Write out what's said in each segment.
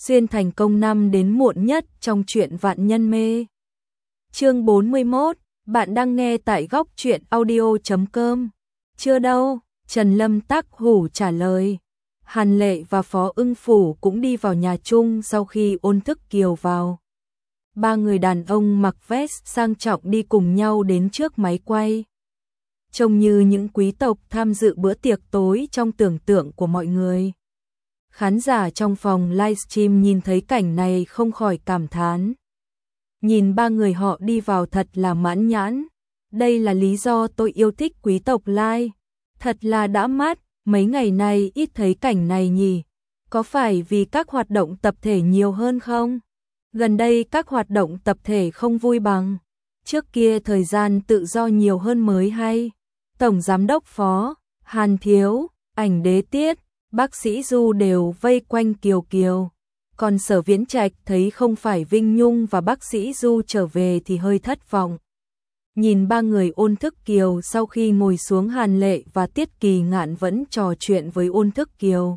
xuyên thành công năm đến muộn nhất trong truyện Vạn Nhân Mê. Chương 41, bạn đang nghe tại góc truyện audio.com. Chưa đâu, Trần Lâm Tác Hủ trả lời. Hàn Lệ và Phó Ưng Phủ cũng đi vào nhà chung sau khi Ôn Thức Kiều vào. Ba người đàn ông mặc vest sang trọng đi cùng nhau đến trước máy quay. Trông như những quý tộc tham dự bữa tiệc tối trong tưởng tượng của mọi người. Khán giả trong phòng livestream nhìn thấy cảnh này không khỏi cảm thán. Nhìn ba người họ đi vào thật là mãn nhãn. Đây là lý do tôi yêu thích quý tộc live. Thật là đã mắt, mấy ngày nay ít thấy cảnh này nhỉ. Có phải vì các hoạt động tập thể nhiều hơn không? Gần đây các hoạt động tập thể không vui bằng. Trước kia thời gian tự do nhiều hơn mới hay. Tổng Giám đốc Phó, Hàn Thiếu, Ảnh Đế Tiết, bác sĩ Du đều vây quanh Kiều Kiều. Còn Sở Viễn Trạch thấy không phải Vinh Nhung và bác sĩ Du trở về thì hơi thất vọng. Nhìn ba người Ôn Thức Kiều sau khi ngồi xuống, Hàn Lệ và Tiết Kỳ Ngạn vẫn trò chuyện với Ôn Thức Kiều.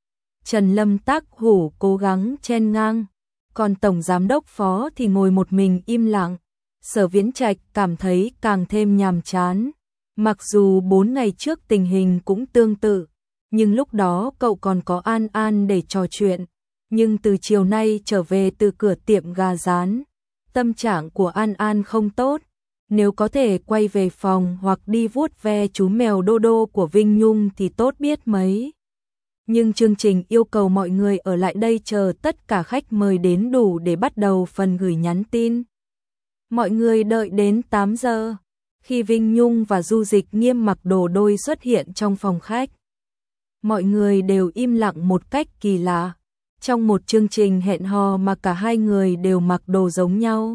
Trần Lâm Tác Hủ cố gắng chen ngang, còn Tổng Giám đốc Phó thì ngồi một mình im lặng. Sở Viễn Trạch cảm thấy càng thêm nhàm chán. Mặc dù 4 ngày trước tình hình cũng tương tự, nhưng lúc đó cậu còn có An An để trò chuyện. Nhưng từ chiều nay trở về từ cửa tiệm gà rán, tâm trạng của An An không tốt. Nếu có thể quay về phòng hoặc đi vuốt ve chú mèo Đô Đô của Vinh Nhung thì tốt biết mấy. Nhưng chương trình yêu cầu mọi người ở lại đây chờ tất cả khách mời đến đủ để bắt đầu phần gửi nhắn tin. Mọi người đợi đến 8 giờ, khi Vinh Nhung và Du Dịch Nghiêm mặc đồ đôi xuất hiện trong phòng khách. Mọi người đều im lặng một cách kỳ lạ. Trong một chương trình hẹn hò mà cả hai người đều mặc đồ giống nhau.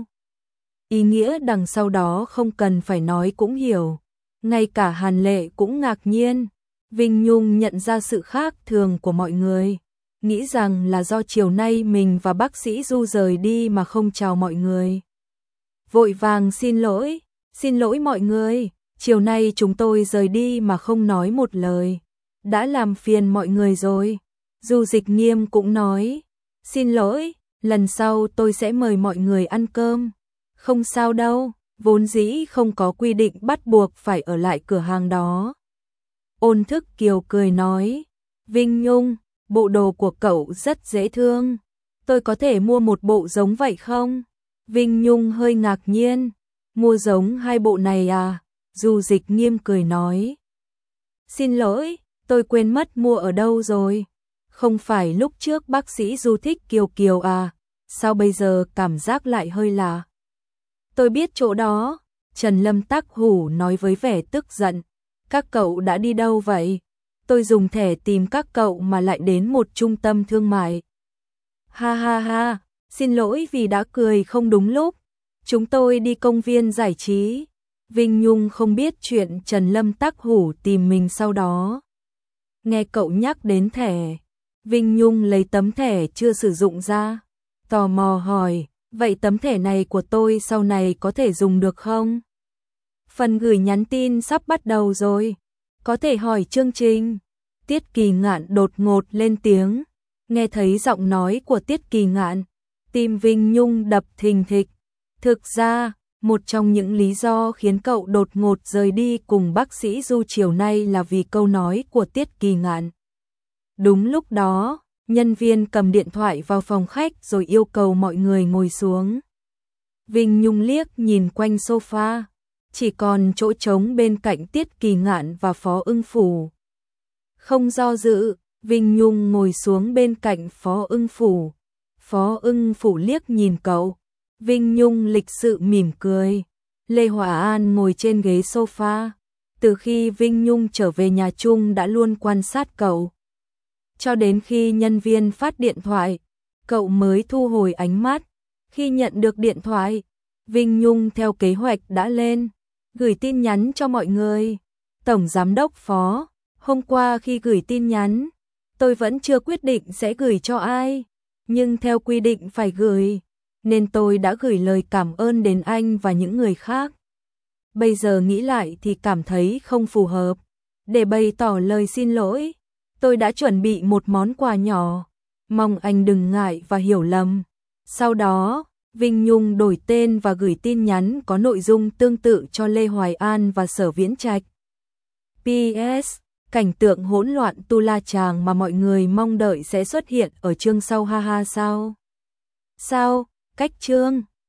Ý nghĩa đằng sau đó không cần phải nói cũng hiểu. Ngay cả Hàn Lệ cũng ngạc nhiên. Vinh Nhung nhận ra sự khác thường của mọi người. Nghĩ rằng là do chiều nay mình và bác sĩ Du rời đi mà không chào mọi người. Vội vàng xin lỗi mọi người. Chiều nay chúng tôi rời đi mà không nói một lời. Đã làm phiền mọi người rồi. Du Dịch Nghiêm cũng nói, xin lỗi, lần sau tôi sẽ mời mọi người ăn cơm. Không sao đâu, vốn dĩ không có quy định bắt buộc phải ở lại cửa hàng đó. Ôn Thức Kiều cười nói, Vinh Nhung, bộ đồ của cậu rất dễ thương. Tôi có thể mua một bộ giống vậy không? Vinh Nhung hơi ngạc nhiên, mua giống hai bộ này à? Du Dịch Nghiêm cười nói, xin lỗi, tôi quên mất mua ở đâu rồi. Không phải lúc trước bác sĩ Du thích Kiều Kiều à, sao bây giờ cảm giác lại hơi lạ? Tôi biết chỗ đó, Trần Lâm Tác Hủ nói với vẻ tức giận. Các cậu đã đi đâu vậy? Tôi dùng thẻ tìm các cậu mà lại đến một trung tâm thương mại. Ha ha ha, xin lỗi vì đã cười không đúng lúc. Chúng tôi đi công viên giải trí. Vinh Nhung không biết chuyện Trần Lâm Tác Hủ tìm mình sau đó. Nghe cậu nhắc đến thẻ, Vinh Nhung lấy tấm thẻ chưa sử dụng ra, tò mò hỏi, vậy tấm thẻ này của tôi sau này có thể dùng được không? Phần gửi nhắn tin sắp bắt đầu rồi, có thể hỏi chương trình. Tiết Kỳ Ngạn đột ngột lên tiếng, nghe thấy giọng nói của Tiết Kỳ Ngạn, tim Vinh Nhung đập thình thịch. Thực ra, một trong những lý do khiến cậu đột ngột rời đi cùng bác sĩ Du chiều nay là vì câu nói của Tiết Kỳ Ngạn. Đúng lúc đó, nhân viên cầm điện thoại vào phòng khách rồi yêu cầu mọi người ngồi xuống. Vinh Nhung liếc nhìn quanh sofa, chỉ còn chỗ trống bên cạnh Tiết Kỳ Ngạn và Phó Ưng Phủ. Không do dự, Vinh Nhung ngồi xuống bên cạnh Phó Ưng Phủ. Phó Ưng Phủ liếc nhìn cậu, Vinh Nhung lịch sự mỉm cười. Lê Hòa An ngồi trên ghế sofa. Từ khi Vinh Nhung trở về nhà chung đã luôn quan sát cậu. Cho đến khi nhân viên phát điện thoại, cậu mới thu hồi ánh mắt. Khi nhận được điện thoại, Vinh Nhung theo kế hoạch đã lên, gửi tin nhắn cho mọi người. Tổng Giám đốc Phó, hôm qua khi gửi tin nhắn, tôi vẫn chưa quyết định sẽ gửi cho ai, nhưng theo quy định phải gửi, nên tôi đã gửi lời cảm ơn đến anh và những người khác. Bây giờ nghĩ lại thì cảm thấy không phù hợp. Để bày tỏ lời xin lỗi, tôi đã chuẩn bị một món quà nhỏ. mong anh đừng ngại và hiểu lầm. Sau đó, Vinh Nhung đổi tên và gửi tin nhắn có nội dung tương tự cho Lê Hoài An và Sở Viễn Trạch. PS, cảnh tượng hỗn loạn tu la chàng mà mọi người mong đợi sẽ xuất hiện ở chương sau ha ha sao? Sao, cách chương